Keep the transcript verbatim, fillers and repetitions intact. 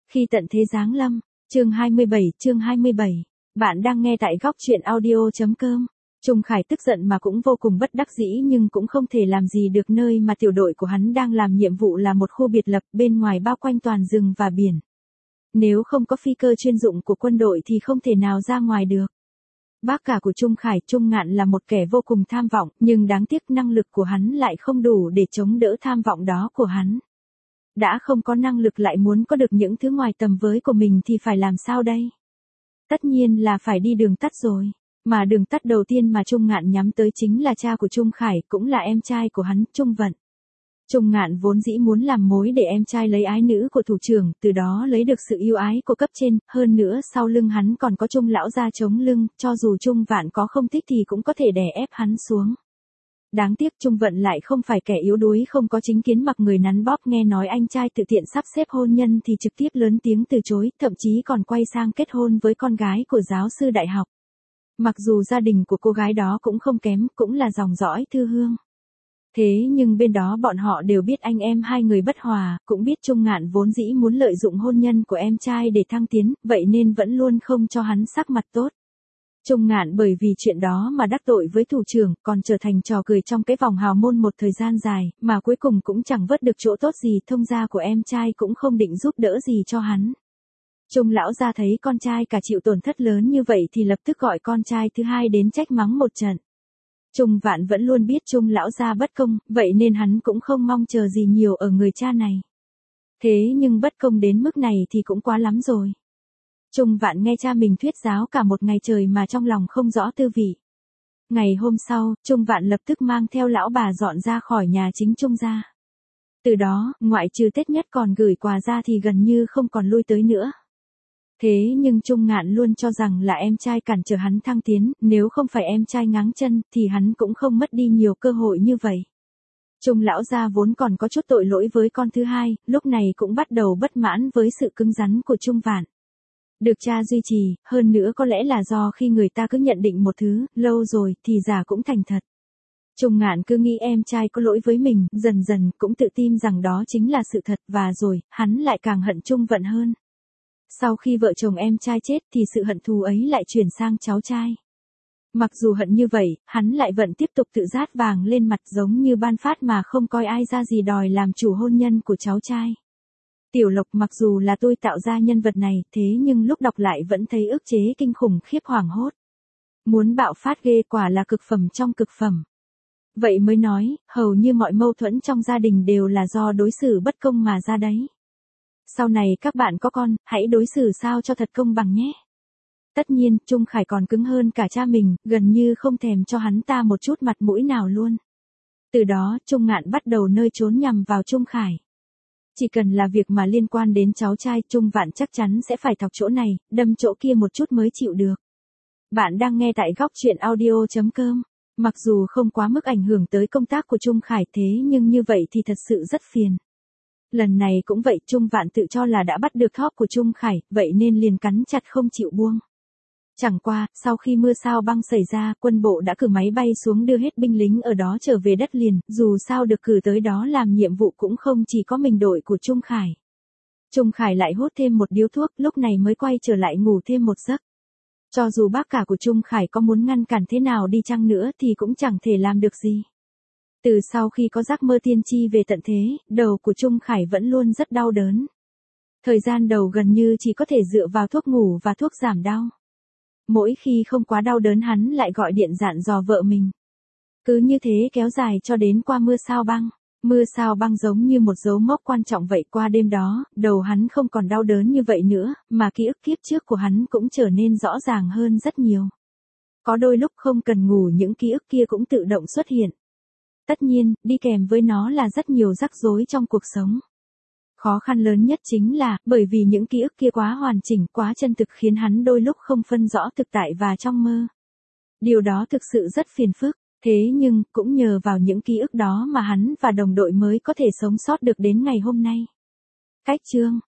Khi tận thế giáng lâm, chương hai mươi bảy, chương hai mươi bảy. Bạn đang nghe tại góc truyện audio chấm com. Trung Khải tức giận mà cũng vô cùng bất đắc dĩ nhưng cũng không thể làm gì được, nơi mà tiểu đội của hắn đang làm nhiệm vụ là một khu biệt lập, bên ngoài bao quanh toàn rừng và biển. Nếu không có phi cơ chuyên dụng của quân đội thì không thể nào ra ngoài được. Bác cả của Trung Khải, Trung Ngạn là một kẻ vô cùng tham vọng, nhưng đáng tiếc năng lực của hắn lại không đủ để chống đỡ tham vọng đó của hắn. Đã không có năng lực lại muốn có được những thứ ngoài tầm với của mình thì phải làm sao đây? Tất nhiên là phải đi đường tắt rồi. Mà đường tắt đầu tiên mà Trung Ngạn nhắm tới chính là cha của Trung Khải, cũng là em trai của hắn, Trung Vận. Trung Ngạn vốn dĩ muốn làm mối để em trai lấy ái nữ của thủ trưởng, từ đó lấy được sự yêu ái của cấp trên, hơn nữa sau lưng hắn còn có Trung lão gia chống lưng, cho dù Trung Vạn có không thích thì cũng có thể đè ép hắn xuống. Đáng tiếc Trung Vận lại không phải kẻ yếu đuối không có chính kiến, mặc người nắn bóp, nghe nói anh trai tự tiện sắp xếp hôn nhân thì trực tiếp lớn tiếng từ chối, thậm chí còn quay sang kết hôn với con gái của giáo sư đại học. Mặc dù gia đình của cô gái đó cũng không kém, cũng là dòng dõi thư hương. Thế nhưng bên đó bọn họ đều biết anh em hai người bất hòa, cũng biết Trung Ngạn vốn dĩ muốn lợi dụng hôn nhân của em trai để thăng tiến, vậy nên vẫn luôn không cho hắn sắc mặt tốt. Trung Ngạn bởi vì chuyện đó mà đắc tội với thủ trưởng, còn trở thành trò cười trong cái vòng hào môn một thời gian dài, mà cuối cùng cũng chẳng vớt được chỗ tốt gì, thông gia của em trai cũng không định giúp đỡ gì cho hắn. Trung lão gia thấy con trai cả chịu tổn thất lớn như vậy thì lập tức gọi con trai thứ hai đến trách mắng một trận. Trung Vạn vẫn luôn biết Trung lão gia bất công, vậy nên hắn cũng không mong chờ gì nhiều ở người cha này. Thế nhưng bất công đến mức này thì cũng quá lắm rồi. Trung Vạn nghe cha mình thuyết giáo cả một ngày trời mà trong lòng không rõ tư vị. Ngày hôm sau, Trung Vạn lập tức mang theo lão bà dọn ra khỏi nhà chính Trung gia. Từ đó, ngoại trừ Tết nhất còn gửi quà ra thì gần như không còn lui tới nữa. Thế nhưng Trung Ngạn luôn cho rằng là em trai cản trở hắn thăng tiến, nếu không phải em trai ngáng chân thì hắn cũng không mất đi nhiều cơ hội như vậy. Trung lão gia vốn còn có chút tội lỗi với con thứ hai, lúc này cũng bắt đầu bất mãn với sự cứng rắn của Trung Vạn. Được cha duy trì, hơn nữa có lẽ là do khi người ta cứ nhận định một thứ, lâu rồi thì giả cũng thành thật. Trung Ngạn cứ nghĩ em trai có lỗi với mình, dần dần cũng tự tin rằng đó chính là sự thật, và rồi, hắn lại càng hận Trung Vận hơn. Sau khi vợ chồng em trai chết thì sự hận thù ấy lại chuyển sang cháu trai. Mặc dù hận như vậy, hắn lại vẫn tiếp tục tự rát vàng lên mặt giống như ban phát mà không coi ai ra gì đòi làm chủ hôn nhân của cháu trai. Tiểu Lộc mặc dù là tôi tạo ra nhân vật này, thế nhưng lúc đọc lại vẫn thấy ức chế kinh khủng khiếp hoảng hốt. Muốn bạo phát ghê, quả là cực phẩm trong cực phẩm. Vậy mới nói, hầu như mọi mâu thuẫn trong gia đình đều là do đối xử bất công mà ra đấy. Sau này các bạn có con, hãy đối xử sao cho thật công bằng nhé. Tất nhiên, Trung Khải còn cứng hơn cả cha mình, gần như không thèm cho hắn ta một chút mặt mũi nào luôn. Từ đó, Trung Ngạn bắt đầu nơi trốn nhằm vào Trung Khải. Chỉ cần là việc mà liên quan đến cháu trai, Trung Vạn chắc chắn sẽ phải thọc chỗ này, đâm chỗ kia một chút mới chịu được. Bạn đang nghe tại góc truyện audio chấm com. Mặc dù không quá mức ảnh hưởng tới công tác của Trung Khải, thế nhưng như vậy thì thật sự rất phiền. Lần này cũng vậy, Trung Vạn tự cho là đã bắt được thóp của Trung Khải, vậy nên liền cắn chặt không chịu buông. Chẳng qua, sau khi mưa sao băng xảy ra, quân bộ đã cử máy bay xuống đưa hết binh lính ở đó trở về đất liền, dù sao được cử tới đó làm nhiệm vụ cũng không chỉ có mình đội của Trung Khải. Trung Khải lại hút thêm một điếu thuốc, lúc này mới quay trở lại ngủ thêm một giấc. Cho dù bác cả của Trung Khải có muốn ngăn cản thế nào đi chăng nữa thì cũng chẳng thể làm được gì. Từ sau khi có giấc mơ tiên tri về tận thế, đầu của Trung Khải vẫn luôn rất đau đớn. Thời gian đầu gần như chỉ có thể dựa vào thuốc ngủ và thuốc giảm đau. Mỗi khi không quá đau đớn hắn lại gọi điện dặn dò vợ mình. Cứ như thế kéo dài cho đến qua mưa sao băng. Mưa sao băng giống như một dấu mốc quan trọng vậy, qua đêm đó, đầu hắn không còn đau đớn như vậy nữa, mà ký ức kiếp trước của hắn cũng trở nên rõ ràng hơn rất nhiều. Có đôi lúc không cần ngủ những ký ức kia cũng tự động xuất hiện. Tất nhiên, đi kèm với nó là rất nhiều rắc rối trong cuộc sống. Khó khăn lớn nhất chính là, bởi vì những ký ức kia quá hoàn chỉnh, quá chân thực khiến hắn đôi lúc không phân rõ thực tại và trong mơ. Điều đó thực sự rất phiền phức, thế nhưng, cũng nhờ vào những ký ức đó mà hắn và đồng đội mới có thể sống sót được đến ngày hôm nay. Cách chương